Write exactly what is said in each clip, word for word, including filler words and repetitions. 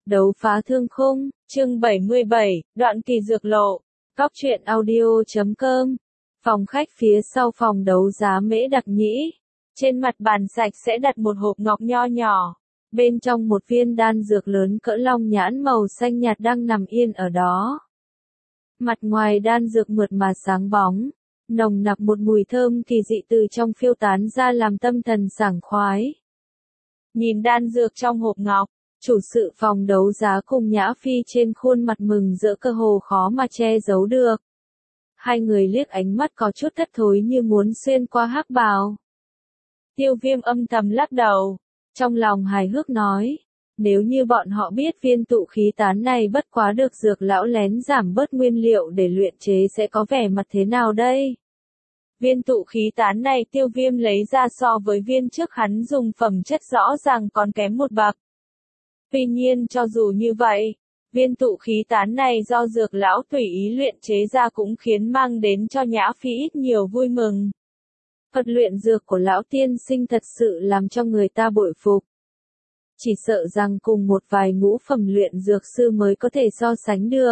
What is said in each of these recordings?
Đấu phá thương khung, chương bảy mươi bảy, đoạn kỳ dược lộ. Góc truyện audio chấm com. Phòng khách phía sau phòng đấu giá Mễ Đặc Nhĩ. Trên mặt bàn sạch sẽ đặt một hộp ngọc nho nhỏ. Bên trong một viên đan dược lớn cỡ long nhãn màu xanh nhạt đang nằm yên ở đó. Mặt ngoài đan dược mượt mà sáng bóng, nồng nặc một mùi thơm kỳ dị từ trong phiêu tán ra làm tâm thần sảng khoái. Nhìn đan dược trong hộp ngọc, chủ sự phòng đấu giá cùng Nhã Phi trên khuôn mặt mừng rỡ cơ hồ khó mà che giấu được. Hai người liếc ánh mắt có chút thất thối như muốn xuyên qua hắc bào. Tiêu Viêm âm thầm lắc đầu, trong lòng hài hước nói, nếu như bọn họ biết viên tụ khí tán này bất quá được dược lão lén giảm bớt nguyên liệu để luyện chế sẽ có vẻ mặt thế nào đây? Viên tụ khí tán này Tiêu Viêm lấy ra so với viên trước hắn dùng phẩm chất rõ ràng còn kém một bậc. Tuy nhiên cho dù như vậy, viên tụ khí tán này do dược lão tùy ý luyện chế ra cũng khiến mang đến cho Nhã Phi ít nhiều vui mừng. Thuật luyện dược của lão tiên sinh thật sự làm cho người ta bội phục. Chỉ sợ rằng cùng một vài ngũ phẩm luyện dược sư mới có thể so sánh được.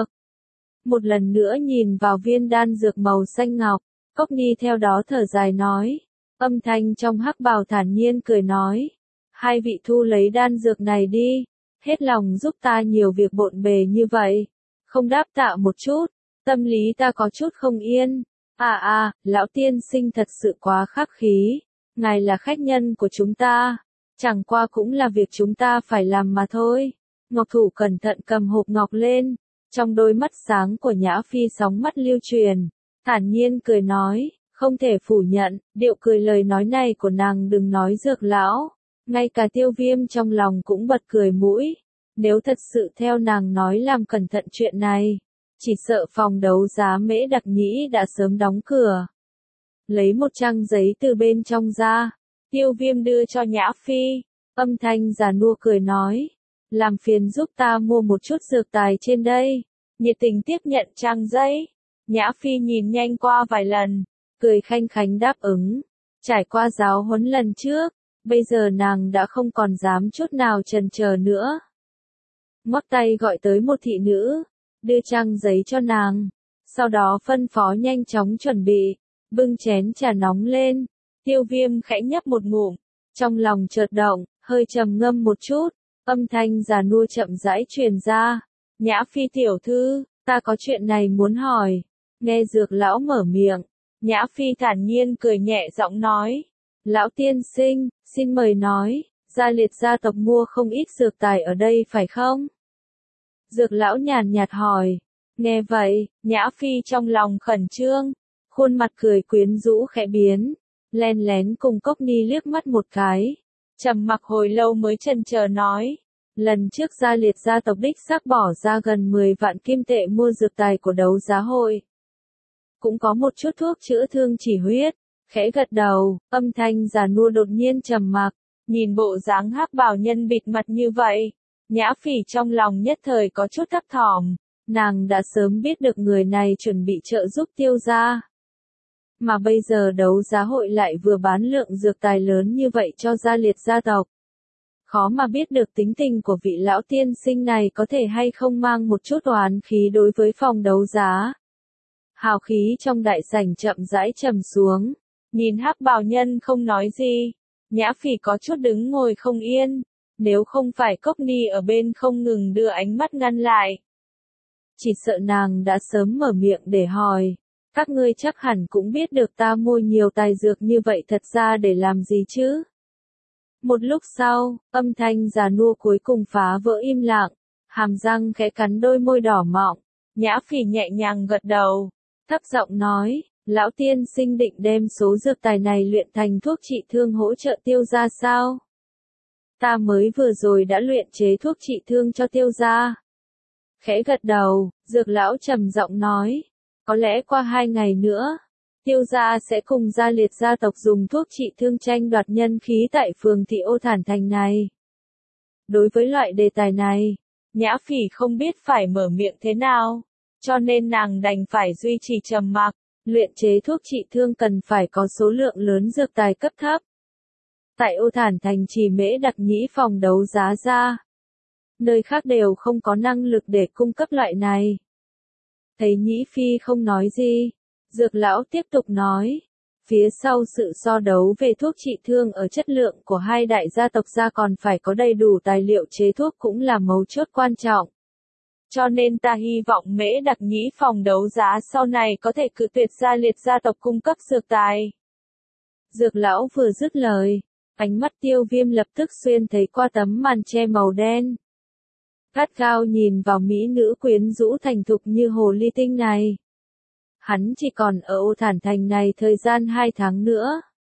Một lần nữa nhìn vào viên đan dược màu xanh ngọc, Cốc Ni theo đó thở dài nói, âm thanh trong hắc bào thản nhiên cười nói, hai vị thu lấy đan dược này đi, hết lòng giúp ta nhiều việc bộn bề như vậy, không đáp tạ một chút, tâm lý ta có chút không yên. À à, lão tiên sinh thật sự quá khắc khí, ngài là khách nhân của chúng ta, chẳng qua cũng là việc chúng ta phải làm mà thôi. Ngọc thủ cẩn thận cầm hộp ngọc lên, trong đôi mắt sáng của Nhã Phi sóng mắt lưu truyền, thản nhiên cười nói, không thể phủ nhận, điệu cười lời nói này của nàng đừng nói dược lão, ngay cả Tiêu Viêm trong lòng cũng bật cười mũi, nếu thật sự theo nàng nói làm cẩn thận chuyện này, chỉ sợ phòng đấu giá Mễ Đặc Nhĩ đã sớm đóng cửa. Lấy một trang giấy từ bên trong ra, Tiêu Viêm đưa cho Nhã Phi, âm thanh già nua cười nói, làm phiền giúp ta mua một chút dược tài trên đây, nhiệt tình tiếp nhận trang giấy. Nhã Phi nhìn nhanh qua vài lần, cười khanh khánh đáp ứng, trải qua giáo huấn lần trước, bây giờ nàng đã không còn dám chút nào chần chờ nữa. Ngoắc tay gọi tới một thị nữ, đưa trang giấy cho nàng, sau đó phân phó nhanh chóng chuẩn bị, bưng chén trà nóng lên. Tiêu Viêm khẽ nhấp một ngụm, trong lòng chợt động, hơi trầm ngâm một chút, âm thanh già nua chậm rãi truyền ra, Nhã Phi tiểu thư, ta có chuyện này muốn hỏi. Nghe dược lão mở miệng, Nhã Phi thản nhiên cười nhẹ giọng nói, lão tiên sinh, xin mời nói, Gia Liệt gia tộc mua không ít dược tài ở đây phải không? Dược lão nhàn nhạt hỏi, nghe vậy, Nhã Phi trong lòng khẩn trương, khuôn mặt cười quyến rũ khẽ biến, len lén cùng Cốc Ni liếc mắt một cái, trầm mặc hồi lâu mới chần chờ nói, lần trước Gia Liệt gia tộc đích xác bỏ ra gần mười vạn kim tệ mua dược tài của đấu giá hội. Cũng có một chút thuốc chữa thương chỉ huyết, khẽ gật đầu, âm thanh già nua đột nhiên trầm mặc, nhìn bộ dáng hắc bào nhân bịt mặt như vậy, Nhã Phi trong lòng nhất thời có chút thấp thỏm, nàng đã sớm biết được người này chuẩn bị trợ giúp Tiêu gia. Mà bây giờ đấu giá hội lại vừa bán lượng dược tài lớn như vậy cho Gia Liệt gia tộc. Khó mà biết được tính tình của vị lão tiên sinh này có thể hay không mang một chút oán khí đối với phòng đấu giá. Hào khí trong đại sảnh chậm rãi trầm xuống, nhìn hắc bào nhân không nói gì, Nhã Phi có chút đứng ngồi không yên, nếu không phải Cốc Ni ở bên không ngừng đưa ánh mắt ngăn lại. Chỉ sợ nàng đã sớm mở miệng để hỏi, các ngươi chắc hẳn cũng biết được ta mua nhiều tài dược như vậy thật ra để làm gì chứ? Một lúc sau, âm thanh già nua cuối cùng phá vỡ im lặng, hàm răng khẽ cắn đôi môi đỏ mọng, Nhã Phi nhẹ nhàng gật đầu, thấp giọng nói, lão tiên sinh định đem số dược tài này luyện thành thuốc trị thương hỗ trợ Tiêu gia sao? Ta mới vừa rồi đã luyện chế thuốc trị thương cho Tiêu gia. Khẽ gật đầu, dược lão trầm giọng nói, có lẽ qua hai ngày nữa, Tiêu gia sẽ cùng Gia Liệt gia tộc dùng thuốc trị thương tranh đoạt nhân khí tại phường thị Ô Thản Thành này. Đối với loại đề tài này, Nhã Phi không biết phải mở miệng thế nào, cho nên nàng đành phải duy trì trầm mặc, luyện chế thuốc trị thương cần phải có số lượng lớn dược tài cấp thấp. Tại Ô Thản Thành chỉ Mễ Đặc Nhĩ phòng đấu giá ra. nơi khác đều không có năng lực để cung cấp loại này. Thấy Nhĩ Phi không nói gì, Dược lão tiếp tục nói, phía sau sự so đấu về thuốc trị thương ở chất lượng của hai đại gia tộc ra còn phải có đầy đủ tài liệu chế thuốc cũng là mấu chốt quan trọng. Cho nên ta hy vọng Mễ Đặc Nhĩ phòng đấu giá sau này có thể cự tuyệt Gia Liệt gia tộc cung cấp dược tài. Dược lão vừa dứt lời, ánh mắt Tiêu Viêm lập tức xuyên thấy qua tấm màn che màu đen. Gắt gao nhìn vào mỹ nữ quyến rũ thành thục như hồ ly tinh này. Hắn chỉ còn ở Ô Thản Thành này thời gian hai tháng nữa.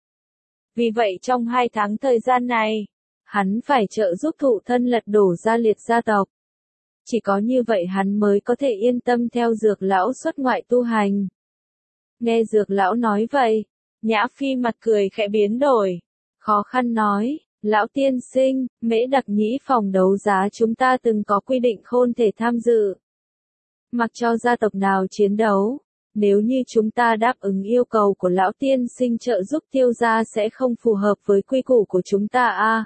Vì vậy trong hai tháng thời gian này, hắn phải trợ giúp thụ thân lật đổ Gia Liệt gia tộc. Chỉ có như vậy hắn mới có thể yên tâm theo Dược lão xuất ngoại tu hành. Nghe Dược lão nói vậy, Nhã Phi mặt cười khẽ biến đổi, khó khăn nói, lão tiên sinh, Mễ Đặc Nhĩ phòng đấu giá chúng ta từng có quy định khôn thể tham dự. Mặc cho gia tộc nào chiến đấu, nếu như chúng ta đáp ứng yêu cầu của lão tiên sinh trợ giúp Tiêu gia sẽ không phù hợp với quy củ của chúng ta a. À,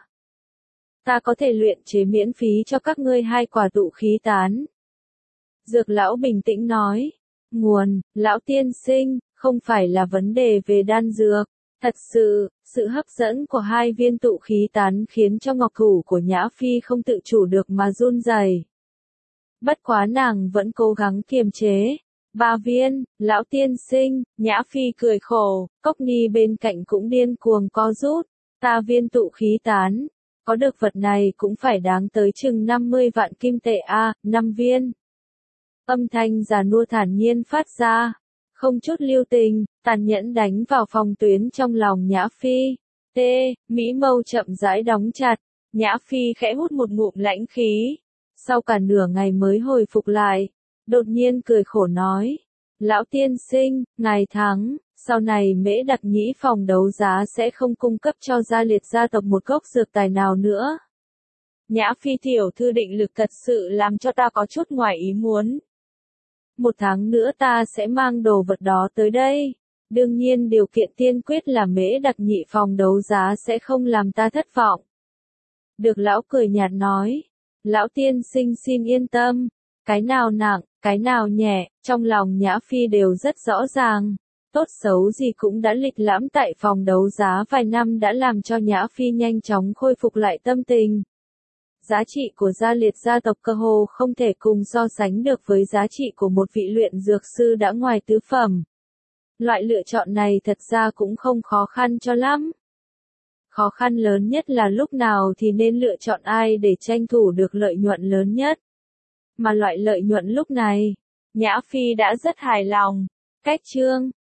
ta có thể luyện chế miễn phí cho các ngươi hai quả tụ khí tán. Dược lão bình tĩnh nói, nguồn, lão tiên sinh, không phải là vấn đề về đan dược. Thật sự, sự hấp dẫn của hai viên tụ khí tán khiến cho ngọc thủ của Nhã Phi không tự chủ được mà run rẩy. Bất quá nàng vẫn cố gắng kiềm chế. Ba viên, lão tiên sinh, Nhã Phi cười khổ, Cốc Ni bên cạnh cũng điên cuồng co rút. Ta viên tụ khí tán, có được vật này cũng phải đáng tới chừng năm mươi vạn kim tệ a, à, năm viên. Âm thanh già nua thản nhiên phát ra, không chút lưu tình, tàn nhẫn đánh vào phòng tuyến trong lòng Nhã Phi. T, mỹ mâu chậm rãi đóng chặt, Nhã Phi khẽ hút một ngụm lãnh khí. Sau cả nửa ngày mới hồi phục lại, đột nhiên cười khổ nói, lão tiên sinh, ngài thắng, sau này Mễ Đặc Nhĩ phòng đấu giá sẽ không cung cấp cho Gia Liệt gia tộc một gốc dược tài nào nữa. Nhã Phi tiểu thư định lực thật sự làm cho ta có chút ngoài ý muốn. Một tháng nữa ta sẽ mang đồ vật đó tới đây. Đương nhiên điều kiện tiên quyết là Mễ Đặc Nhĩ phòng đấu giá sẽ không làm ta thất vọng. Được lão cười nhạt nói, lão tiên sinh xin yên tâm, cái nào nặng, cái nào nhẹ, trong lòng Nhã Phi đều rất rõ ràng. Tốt xấu gì cũng đã lịch lãm tại phòng đấu giá vài năm đã làm cho Nhã Phi nhanh chóng khôi phục lại tâm tình. Giá trị của Gia Liệt gia tộc cơ hồ không thể cùng so sánh được với giá trị của một vị luyện dược sư đã ngoài tứ phẩm. Loại lựa chọn này thật ra cũng không khó khăn cho lắm. Khó khăn lớn nhất là lúc nào thì nên lựa chọn ai để tranh thủ được lợi nhuận lớn nhất. Mà loại lợi nhuận lúc này, Nhã Phi đã rất hài lòng. Cách chương